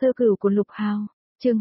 Sơ cửu của Lục Hào, chương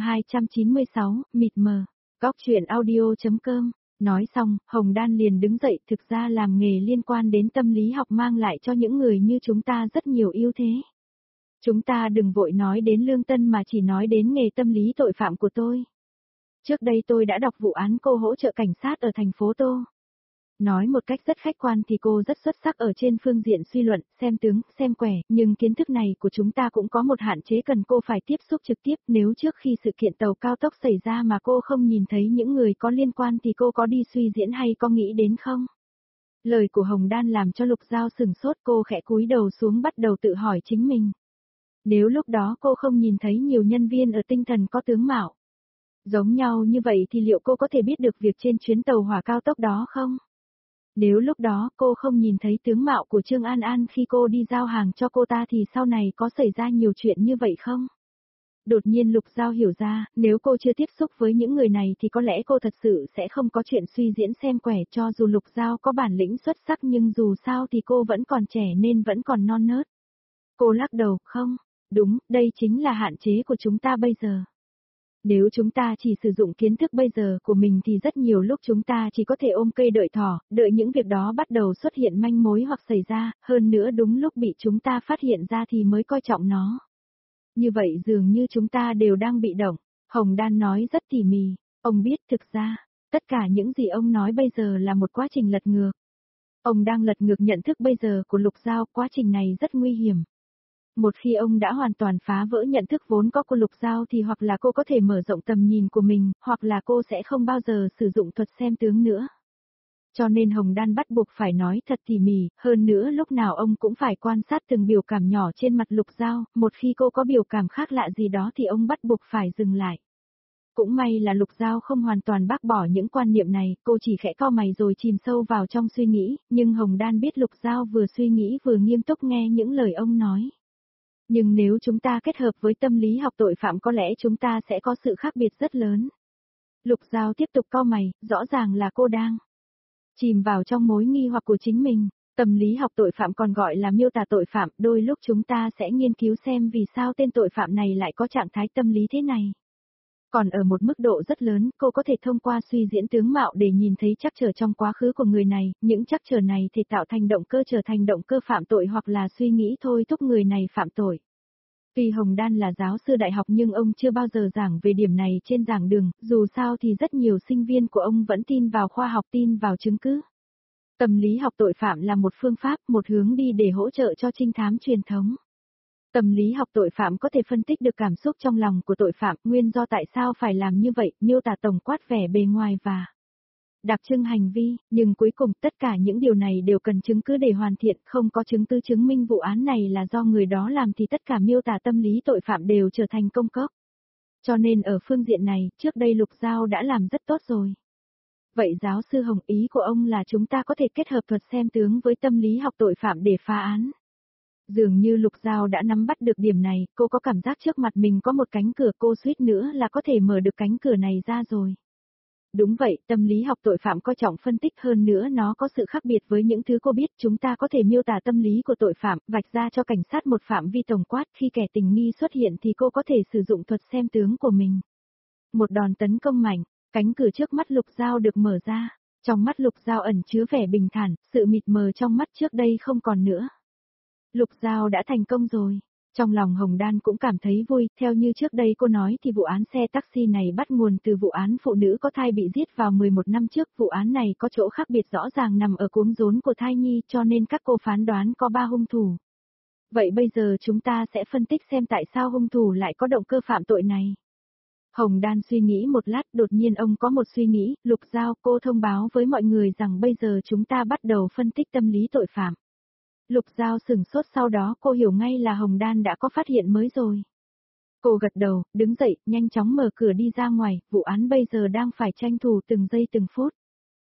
296, mịt mờ, góc truyện audio.com. Nói xong, Hồng Đan liền đứng dậy, thực ra làm nghề liên quan đến tâm lý học mang lại cho những người như chúng ta rất nhiều ưu thế. Chúng ta đừng vội nói đến lương tân mà chỉ nói đến nghề tâm lý tội phạm của tôi. Trước đây tôi đã đọc vụ án cô hỗ trợ cảnh sát ở thành phố Tô. Nói một cách rất khách quan thì cô rất xuất sắc ở trên phương diện suy luận, xem tướng, xem quẻ, nhưng kiến thức này của chúng ta cũng có một hạn chế cần cô phải tiếp xúc trực tiếp. Nếu trước khi sự kiện tàu cao tốc xảy ra mà cô không nhìn thấy những người có liên quan thì cô có đi suy diễn hay có nghĩ đến không? Lời của Hồng Đan làm cho Lục Giao sửng sốt, cô khẽ cúi đầu xuống bắt đầu tự hỏi chính mình. Nếu lúc đó cô không nhìn thấy nhiều nhân viên ở tinh thần có tướng mạo giống nhau như vậy thì liệu cô có thể biết được việc trên chuyến tàu hỏa cao tốc đó không? Nếu lúc đó cô không nhìn thấy tướng mạo của Trương An An khi cô đi giao hàng cho cô ta thì sau này có xảy ra nhiều chuyện như vậy không? Đột nhiên Lục Giao hiểu ra, nếu cô chưa tiếp xúc với những người này thì có lẽ cô thật sự sẽ không có chuyện suy diễn xem quẻ. Cho dù Lục Giao có bản lĩnh xuất sắc nhưng dù sao thì cô vẫn còn trẻ nên vẫn còn non nớt. Cô lắc đầu, không, đúng, đây chính là hạn chế của chúng ta bây giờ. Nếu chúng ta chỉ sử dụng kiến thức bây giờ của mình thì rất nhiều lúc chúng ta chỉ có thể ôm cây đợi thỏ, đợi những việc đó bắt đầu xuất hiện manh mối hoặc xảy ra, hơn nữa đúng lúc bị chúng ta phát hiện ra thì mới coi trọng nó. Như vậy dường như chúng ta đều đang bị động. Hồng Đan nói rất tỉ mỉ, ông biết thực ra, tất cả những gì ông nói bây giờ là một quá trình lật ngược. Ông đang lật ngược nhận thức bây giờ của Lục Giao, quá trình này rất nguy hiểm. Một khi ông đã hoàn toàn phá vỡ nhận thức vốn có của Lục Giao thì hoặc là cô có thể mở rộng tầm nhìn của mình, hoặc là cô sẽ không bao giờ sử dụng thuật xem tướng nữa. Cho nên Hồng Đan bắt buộc phải nói thật tỉ mỉ, hơn nữa lúc nào ông cũng phải quan sát từng biểu cảm nhỏ trên mặt Lục Giao, một khi cô có biểu cảm khác lạ gì đó thì ông bắt buộc phải dừng lại. Cũng may là Lục Giao không hoàn toàn bác bỏ những quan niệm này, cô chỉ khẽ cau mày rồi chìm sâu vào trong suy nghĩ, nhưng Hồng Đan biết Lục Giao vừa suy nghĩ vừa nghiêm túc nghe những lời ông nói. Nhưng nếu chúng ta kết hợp với tâm lý học tội phạm có lẽ chúng ta sẽ có sự khác biệt rất lớn. Lục Giao tiếp tục cau mày, rõ ràng là cô đang chìm vào trong mối nghi hoặc của chính mình. Tâm lý học tội phạm còn gọi là miêu tả tội phạm, đôi lúc chúng ta sẽ nghiên cứu xem vì sao tên tội phạm này lại có trạng thái tâm lý thế này. Còn ở một mức độ rất lớn, cô có thể thông qua suy diễn tướng mạo để nhìn thấy trắc trở trong quá khứ của người này, những trắc trở này thể tạo thành động cơ trở thành động cơ phạm tội hoặc là suy nghĩ thôi thúc người này phạm tội. Tuy Hồng Đan là giáo sư đại học nhưng ông chưa bao giờ giảng về điểm này trên giảng đường, dù sao thì rất nhiều sinh viên của ông vẫn tin vào khoa học, tin vào chứng cứ. Tâm lý học tội phạm là một phương pháp, một hướng đi để hỗ trợ cho trinh thám truyền thống. Tâm lý học tội phạm có thể phân tích được cảm xúc trong lòng của tội phạm, nguyên do tại sao phải làm như vậy, miêu tả tổng quát vẻ bề ngoài và đặc trưng hành vi, nhưng cuối cùng tất cả những điều này đều cần chứng cứ để hoàn thiện, không có chứng cứ chứng minh vụ án này là do người đó làm thì tất cả miêu tả tâm lý tội phạm đều trở thành công cốc. Cho nên ở phương diện này, trước đây Lục Giao đã làm rất tốt rồi. Vậy giáo sư Hồng, ý của ông là chúng ta có thể kết hợp thuật xem tướng với tâm lý học tội phạm để phá án. Dường như Lục Giao đã nắm bắt được điểm này, cô có cảm giác trước mặt mình có một cánh cửa, cô suýt nữa là có thể mở được cánh cửa này ra rồi. Đúng vậy, tâm lý học tội phạm coi trọng phân tích, hơn nữa nó có sự khác biệt với những thứ cô biết. Chúng ta có thể miêu tả tâm lý của tội phạm, vạch ra cho cảnh sát một phạm vi tổng quát, khi kẻ tình nghi xuất hiện thì cô có thể sử dụng thuật xem tướng của mình. Một đòn tấn công mạnh, cánh cửa trước mắt Lục Giao được mở ra. Trong mắt Lục Giao ẩn chứa vẻ bình thản, sự mịt mờ trong mắt trước đây không còn nữa. Lục Giao đã thành công rồi. Trong lòng Hồng Đan cũng cảm thấy vui, theo như trước đây cô nói thì vụ án xe taxi này bắt nguồn từ vụ án phụ nữ có thai bị giết vào 11 năm trước. Vụ án này có chỗ khác biệt rõ ràng nằm ở cuống rốn của thai nhi, cho nên các cô phán đoán có 3 hung thủ. Vậy bây giờ chúng ta sẽ phân tích xem tại sao hung thủ lại có động cơ phạm tội này. Hồng Đan suy nghĩ một lát, đột nhiên ông có một suy nghĩ, Lục Giao, cô thông báo với mọi người rằng bây giờ chúng ta bắt đầu phân tích tâm lý tội phạm. Lục Giao sửng sốt, sau đó cô hiểu ngay là Hồng Đan đã có phát hiện mới rồi. Cô gật đầu, đứng dậy, nhanh chóng mở cửa đi ra ngoài, vụ án bây giờ đang phải tranh thủ từng giây từng phút.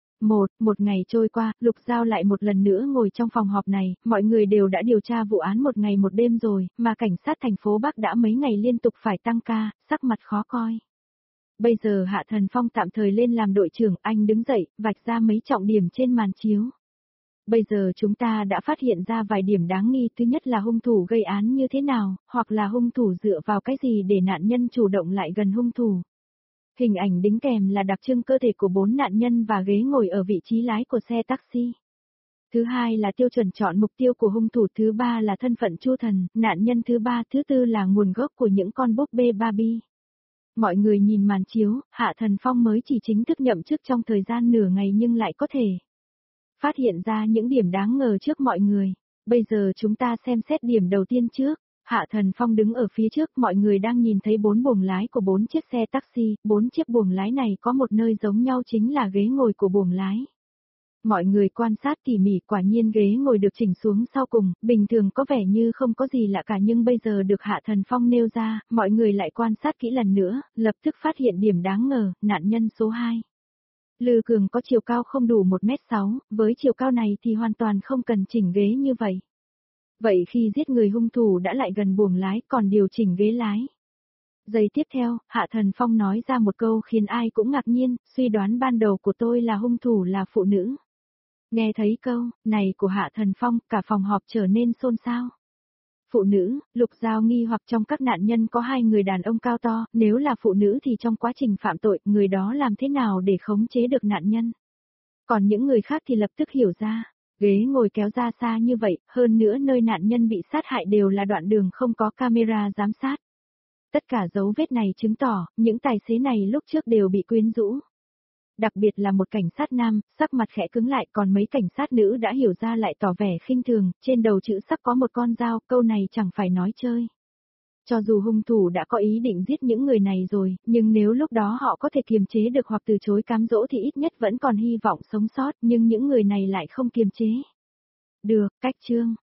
Một ngày trôi qua, Lục Giao lại một lần nữa ngồi trong phòng họp này, mọi người đều đã điều tra vụ án một ngày một đêm rồi, mà cảnh sát thành phố Bắc đã mấy ngày liên tục phải tăng ca, sắc mặt khó coi. Bây giờ Hạ Thần Phong tạm thời lên làm đội trưởng, anh đứng dậy, vạch ra mấy trọng điểm trên màn chiếu. Bây giờ chúng ta đã phát hiện ra vài điểm đáng nghi, thứ nhất là hung thủ gây án như thế nào, hoặc là hung thủ dựa vào cái gì để nạn nhân chủ động lại gần hung thủ. Hình ảnh đính kèm là đặc trưng cơ thể của 4 nạn nhân và ghế ngồi ở vị trí lái của xe taxi. Thứ hai là tiêu chuẩn chọn mục tiêu của hung thủ, thứ ba là thân phận Chu Thần, nạn nhân thứ ba, thứ tư là nguồn gốc của những con búp bê Barbie. Mọi người nhìn màn chiếu, Hạ Thần Phong mới chỉ chính thức nhậm chức trong thời gian nửa ngày nhưng lại có thể phát hiện ra những điểm đáng ngờ trước mọi người. Bây giờ chúng ta xem xét điểm đầu tiên trước. Hạ Thần Phong đứng ở phía trước, mọi người đang nhìn thấy 4 buồng lái của 4 chiếc xe taxi, 4 chiếc buồng lái này có một nơi giống nhau chính là ghế ngồi của buồng lái. Mọi người quan sát tỉ mỉ, quả nhiên ghế ngồi được chỉnh xuống sau cùng, bình thường có vẻ như không có gì lạ cả nhưng bây giờ được Hạ Thần Phong nêu ra, mọi người lại quan sát kỹ lần nữa, lập tức phát hiện điểm đáng ngờ, nạn nhân số 2. Lư Cường có chiều cao không đủ 1m6, với chiều cao này thì hoàn toàn không cần chỉnh ghế như vậy. Vậy khi giết người hung thủ đã lại gần buồng lái còn điều chỉnh ghế lái. Giây tiếp theo, Hạ Thần Phong nói ra một câu khiến ai cũng ngạc nhiên, suy đoán ban đầu của tôi là hung thủ là phụ nữ. Nghe thấy câu này của Hạ Thần Phong, cả phòng họp trở nên xôn xao. Phụ nữ, Lục Giao nghi hoặc trong các nạn nhân có 2 người đàn ông cao to, nếu là phụ nữ thì trong quá trình phạm tội, người đó làm thế nào để khống chế được nạn nhân? Còn những người khác thì lập tức hiểu ra, ghế ngồi kéo ra xa như vậy, hơn nữa nơi nạn nhân bị sát hại đều là đoạn đường không có camera giám sát. Tất cả dấu vết này chứng tỏ, những tài xế này lúc trước đều bị quyến rũ. Đặc biệt là một cảnh sát nam, sắc mặt khẽ cứng lại, còn mấy cảnh sát nữ đã hiểu ra lại tỏ vẻ khinh thường, trên đầu chữ sắc có một con dao, câu này chẳng phải nói chơi. Cho dù hung thủ đã có ý định giết những người này rồi, nhưng nếu lúc đó họ có thể kiềm chế được hoặc từ chối cám dỗ thì ít nhất vẫn còn hy vọng sống sót, nhưng những người này lại không kiềm chế được. Cách chương